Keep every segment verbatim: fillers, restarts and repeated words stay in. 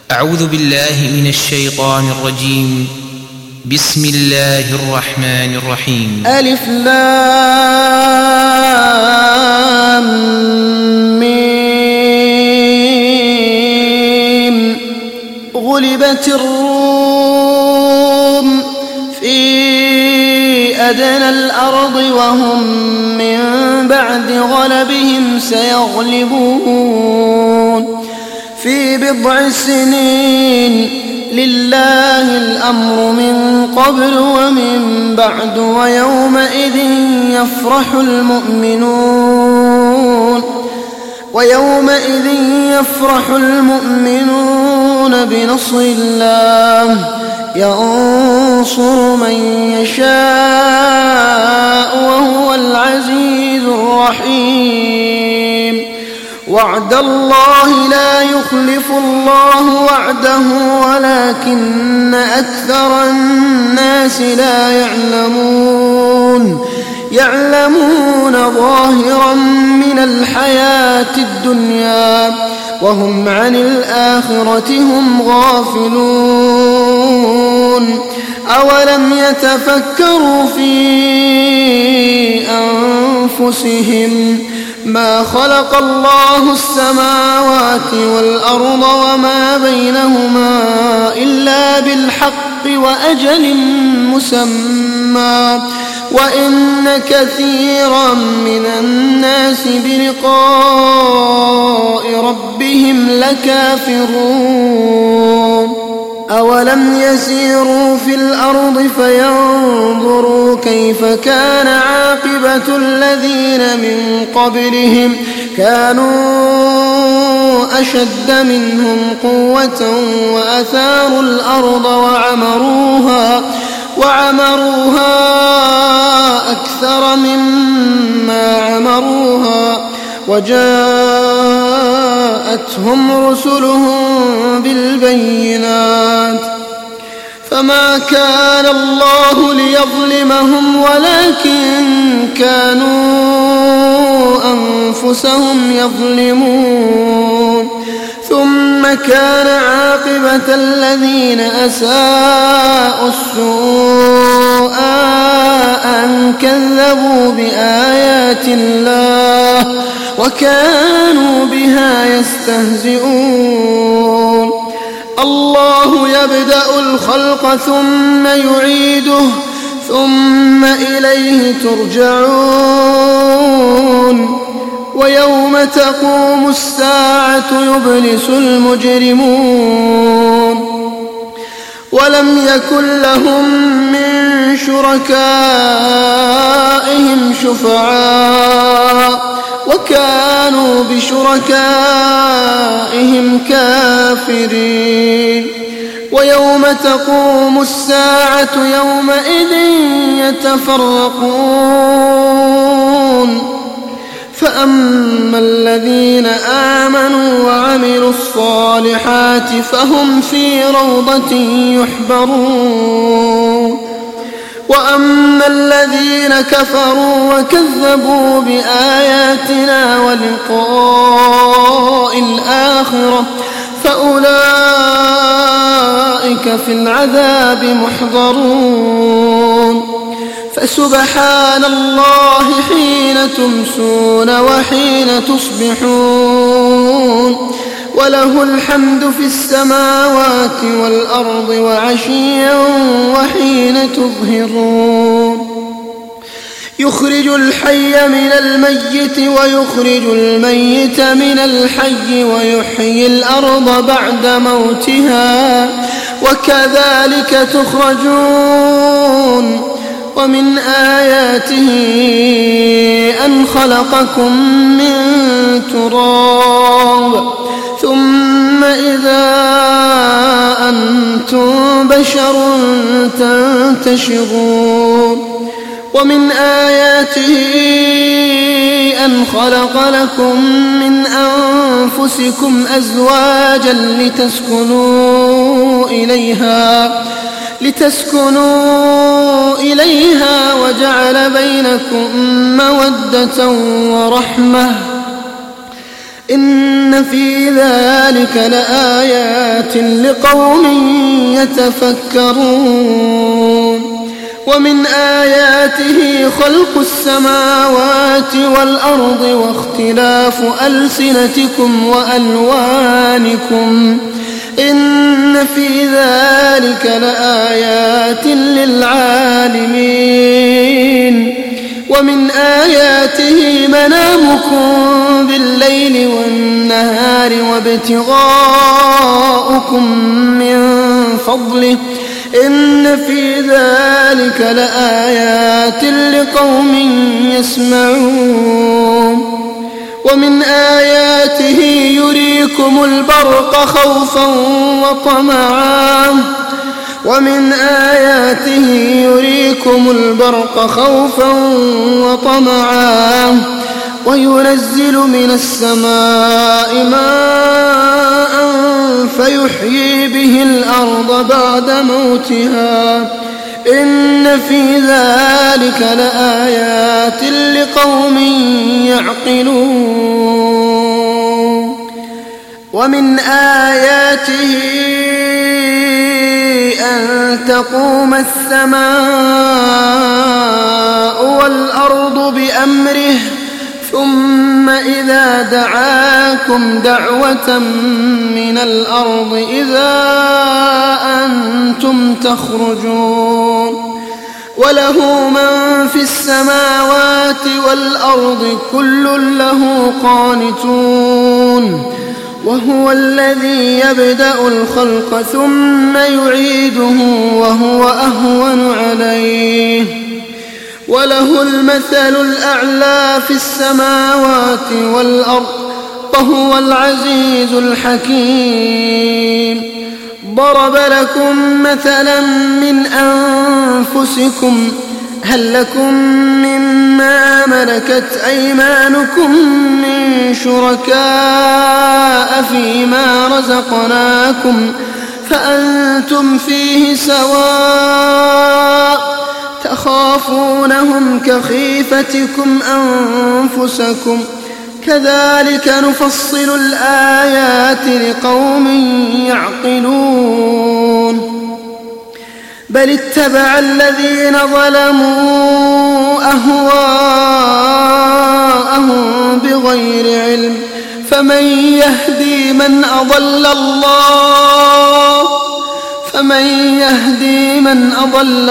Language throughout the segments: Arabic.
أعوذ بالله من الشيطان الرجيم. بسم الله الرحمن الرحيم. ألف لام ميم. غلبت الروم في أدنى الأرض وهم من بعد غلبهم سيغلبون في بضع سنين. لله الأمر من قبل ومن بعد ويومئذ يفرح المؤمنون ويومئذ يفرح المؤمنون بنصر الله ينصر من يشاء وهو العزيز الرحيم. وعد الله لا يخلف الله وعده ولكن أكثر الناس لا يعلمون يعلمون ظاهرا من الحياة الدنيا وهم عن الآخرة هم غافلون. أولم يتفكروا في أنفسهم ما خلق الله السماوات والأرض وما بينهما إلا بالحق وأجل مسمى وإن كثيرا من الناس بلقاء ربهم لكافرون. أولم يسيروا في الأرض فينظروا كيف كان عاقبة الذين من قبلهم كانوا أشد منهم قوة وأثاروا الأرض وعمروها وعمروها أكثر مما عمروها وجاءتهم رسلهم بالبينات فما كان الله ليظلمهم ولكن كانوا أنفسهم يظلمون. ثم كان عاقبة الذين أساءوا السوء أن كذبوا بآيات الله وكانوا بها يستهزئون. الله يبدأ الخلق ثم يعيده ثم إليه ترجعون. ويوم تقوم الساعة يبلس المجرمون ولم يكن لهم من شركائهم شفعاء وكانوا بشركائهم كافرين. ويوم تقوم الساعة يومئذ يتفرقون فأما الذين آمنوا وعملوا الصالحات فهم في روضة يحبرون. وأما الذين كفروا وكذبوا بآياتنا ولقاء الآخرة فأولئك في العذاب محضرون. فسبحان الله حين تمسون وحين تصبحون وله الحمد في السماوات والأرض وعشيا وحين تظهرون. يخرج الحي من الميت ويخرج الميت من الحي ويحيي الأرض بعد موتها وكذلك تخرجون. ومن آياته أن خلقكم من تراب ثم إذا أنتم بشر تنتشرون. ومن آياته أن خلق لكم من أنفسكم أزواجا لتسكنوا إليها لتسكنوا إليها وجعل بينكم مودة ورحمة إن في ذلك لآيات لقوم يتفكرون ومن آياته خلق السماوات والأرض واختلاف ألسنتكم وألوانكم إن في ذلك لآيات للعالمين ومن آياته منامكم بالليل والنهار وابتغاؤكم من فضله إن في ذلك لآيات لقوم يسمعون ومن آياته يريكم البرق خوفا وطمعا ومن آياته يريكم البرق خوفا وطمعا وينزل من السماء ماء فيحيي به الأرض بعد موتها إن في ذلك لآيات لقوم يعقلون ومن آياته أن تقوم السماء والأرض بأمره ثم إذا دعاكم دعوة من الأرض إذا أنتم تخرجون وله من في السماوات والأرض كل له قانتون وهو الذي يبدأ الخلق ثم يعيده وهو أهون عليه وله المثل الأعلى في السماوات والأرض وهو العزيز الحكيم ضرب لكم مثلا من أنفسكم هل لكم مما ملكت أيمانكم من شركاء فيما رزقناكم فأنتم فيه سواء تخافونهم كخيفتكم أنفسكم كذلك نفصل الآيات لقوم يعقلون بل اتبع الذين ظلموا أهواءهم بغير علم فمن يهدي من أضل الله فمن يهدي من أضل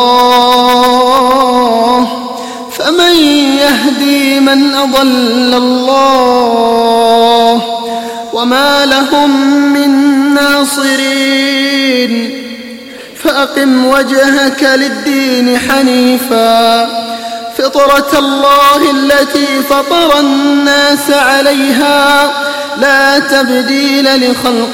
الله فمن يهدي من أضل الله وما لهم من ناصرين فأقم وجهك للدين حنيفا فطرة الله التي فطر الناس عليها لا تبديل لخلق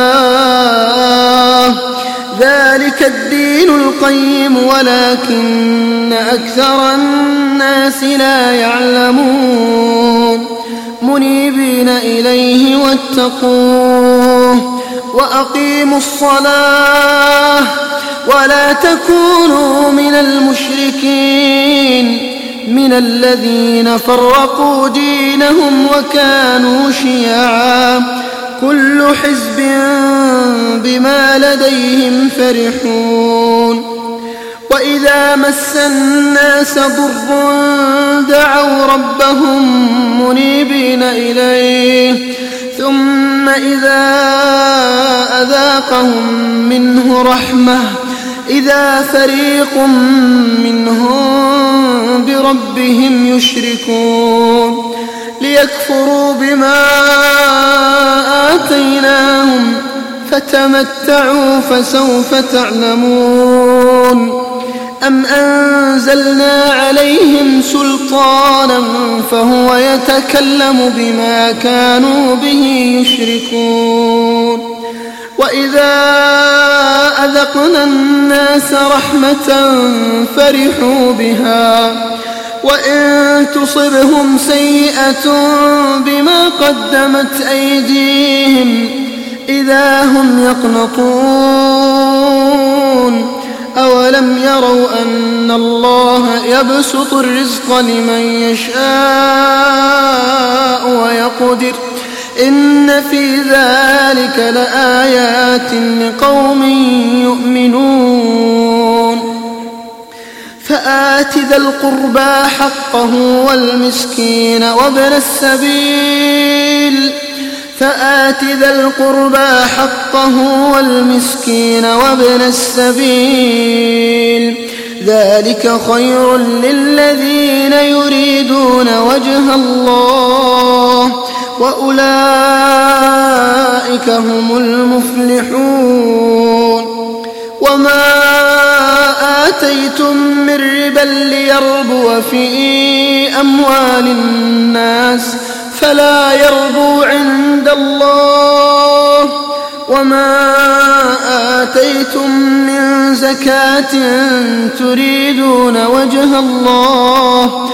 الله ذلك الدين القيم ولكن أكثر الناس لا يعلمون منيبين إليه واتقوه وأقيموا الصلاة ولا تكونوا من المشركين من الذين فرقوا دينهم وكانوا شيعا كل حزب بما لديهم فرحون وإذا مس الناس ضر دعوا ربهم منيبين إليه ثم إذا أذاقهم منه رحمة إذا فريق منهم بربهم يشركون ليكفروا بما آتيناهم فتمتعوا فسوف تعلمون أم أنزلنا عليهم سلطانا فهو يتكلم بما كانوا به يشركون وإذا أذقنا الناس رحمة فرحوا بها وإن تصبهم سيئة بما قدمت أيديهم إذا هم يقنطون أولم يروا أن الله يبسط الرزق لمن يشاء ويقدر إن في ذلك لآيات لقوم يؤمنون فآت ذا القربى حقه والمسكين وابن السبيل فآت ذا القربى حقه والمسكين وابن السبيل ذلك خير للذين يريدون وجه الله وأولئك هم المفلحون وما آتيتم من ربا ليربو في أموال الناس فلا يربو عند الله وما آتيتم من زكاة تريدون وجه الله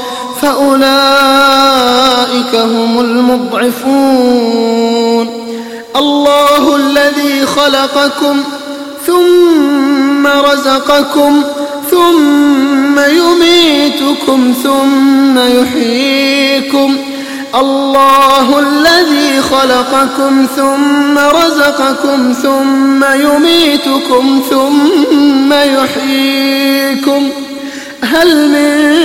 فأولئك هم المضعفون الله الذي خلقكم ثم رزقكم ثم يميتكم ثم يحييكم الله الذي خلقكم ثم رزقكم ثم يميتكم ثم يحييكم هل من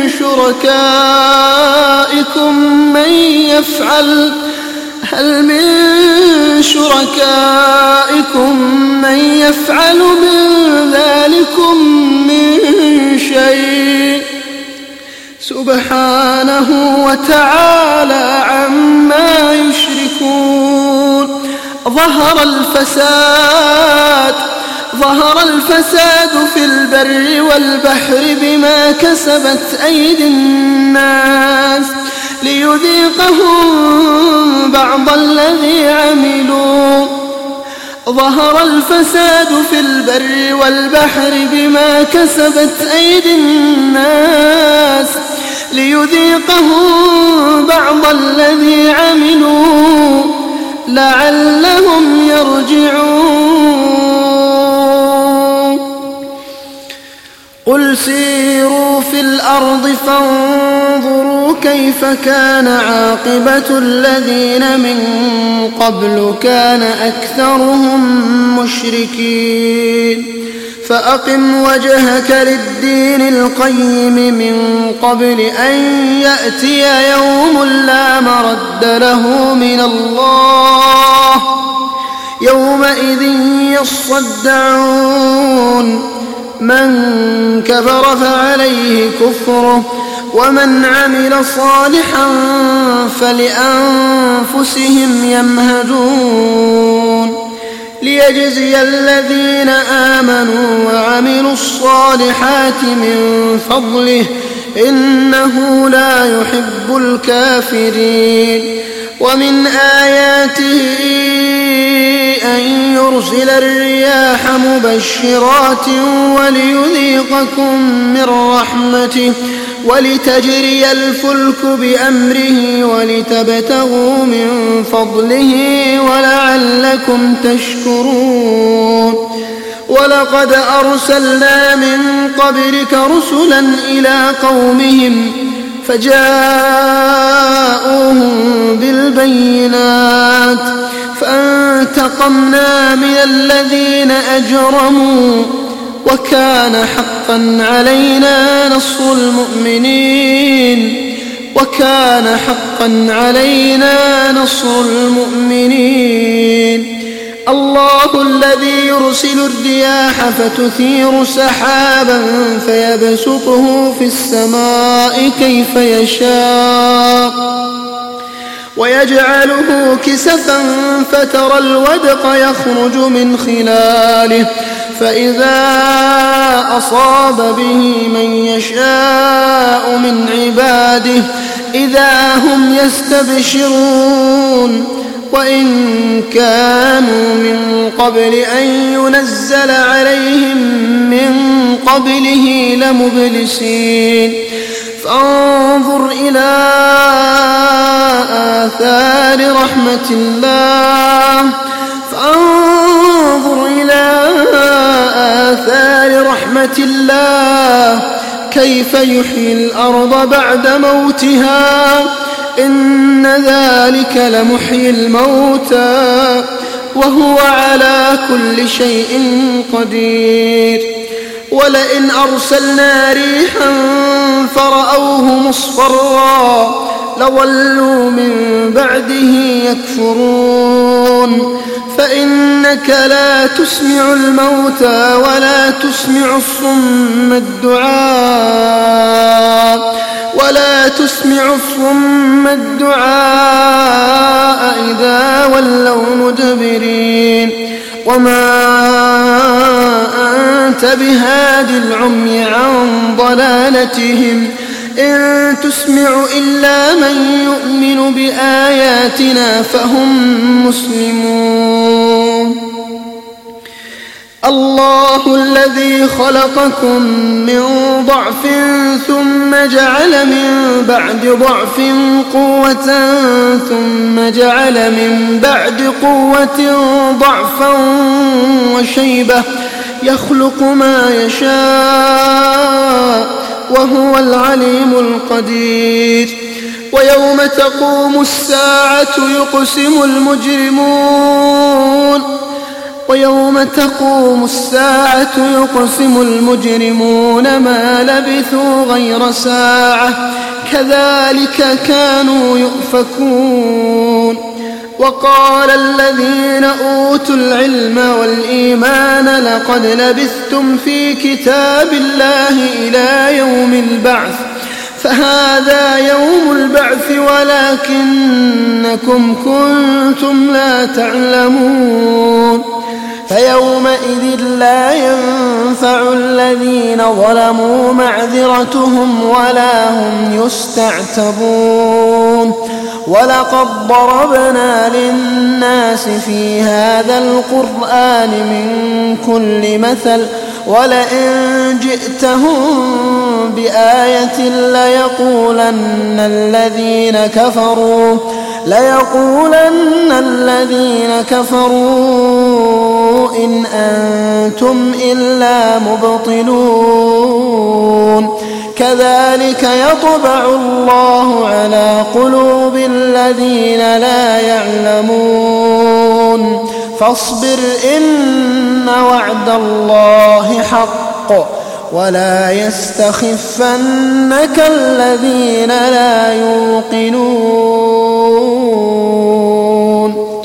شركائكم من يفعل هل من شركائكم من يفعل من ذلكم من شيء سبحانه وتعالى عما يشركون ظهر الفساد ظهر الفساد في البر والبحر بما كسبت أيدي الناس ليذيقهم بعض الذي عملوا ظهر الفساد في البر والبحر بما كسبت أيدي الناس ليذيقهم بعض الذي عملوا لعلهم يرجعون قل سيروا في الأرض فانظروا كيف كان عاقبة الذين من قبل كان أكثرهم مشركين فأقم وجهك للدين القيم من قبل أن يأتي يوم لا مرد له من الله يومئذ يصدعون من كفر فعليه كفره ومن عمل صالحا فلأنفسهم يمهدون ليجزي الذين آمنوا وعملوا الصالحات من فضله إنه لا يحب الكافرين ومن آياته أن يرسل الرياح مبشرات وليذيقكم من رحمته ولتجري الفلك بأمره ولتبتغوا من فضله ولعلكم تشكرون ولقد أرسلنا من قبلك رسلا إلى قومهم فجاءوهم بالبينات فانتقمنا من الذين أجرموا وكان حقا علينا نصر المؤمنين وكان حقا علينا نصر المؤمنين الله الذي يرسل الرياح فتثير سحابا فيبسطه في السماء كيف يشاء ويجعله كسفا فترى الودق يخرج من خلاله فإذا أصاب به من يشاء من عباده إذا هم يستبشرون وإن كانوا من قبل أن ينزل عليهم من قبله لمبلسين فانظر إلى آثار رحمة الله فانظر إلى آثار رحمة الله كيف يحيي الأرض بعد موتها إن ذلك لمحيي الموتى وهو على كل شيء قدير. ولئن أرسلنا ريحا فرأوه مصفرا لظلوا من بعده يكفرون فإنك لا تسمع الموتى ولا تسمع الصم الدعاء ولا تسمع الصم الدعاء إذا ولوا مدبرين وما أنت بهاد العمي عن ضلالتهم إن تسمع إلا من يؤمن بآياتنا فهم مسلمون. الله الذي خلقكم من ضعف ثم جعل من بعد ضعف قوة ثم جعل من بعد قوة ضعفا وشيبة يخلق ما يشاء وهو العليم القدير. ويوم تقوم الساعة يقسم المجرمون ويوم تقوم الساعة يقسم المجرمون ما لبثوا غير ساعة كذلك كانوا يؤفكون. وقال الذين أوتوا العلم والإيمان لقد لبثتم في كتاب الله إلى يوم البعث فهذا يوم البعث ولكنكم كنتم لا تعلمون. فيومئذ لا ينفع الذين ظلموا معذرتهم ولا هم يستعتبون. ولقد ضربنا للناس في هذا القرآن من كل مثل ولئن جئتهم بآية ليقولن الذين كفروا ليقولن الذين كفروا إن أنتم إلا مبطلون. كذلك يطبع الله على قلوب الذين لا يعلمون. فاصبر إن وعد الله حق ولا يستخفنك الذين لا يوقنون.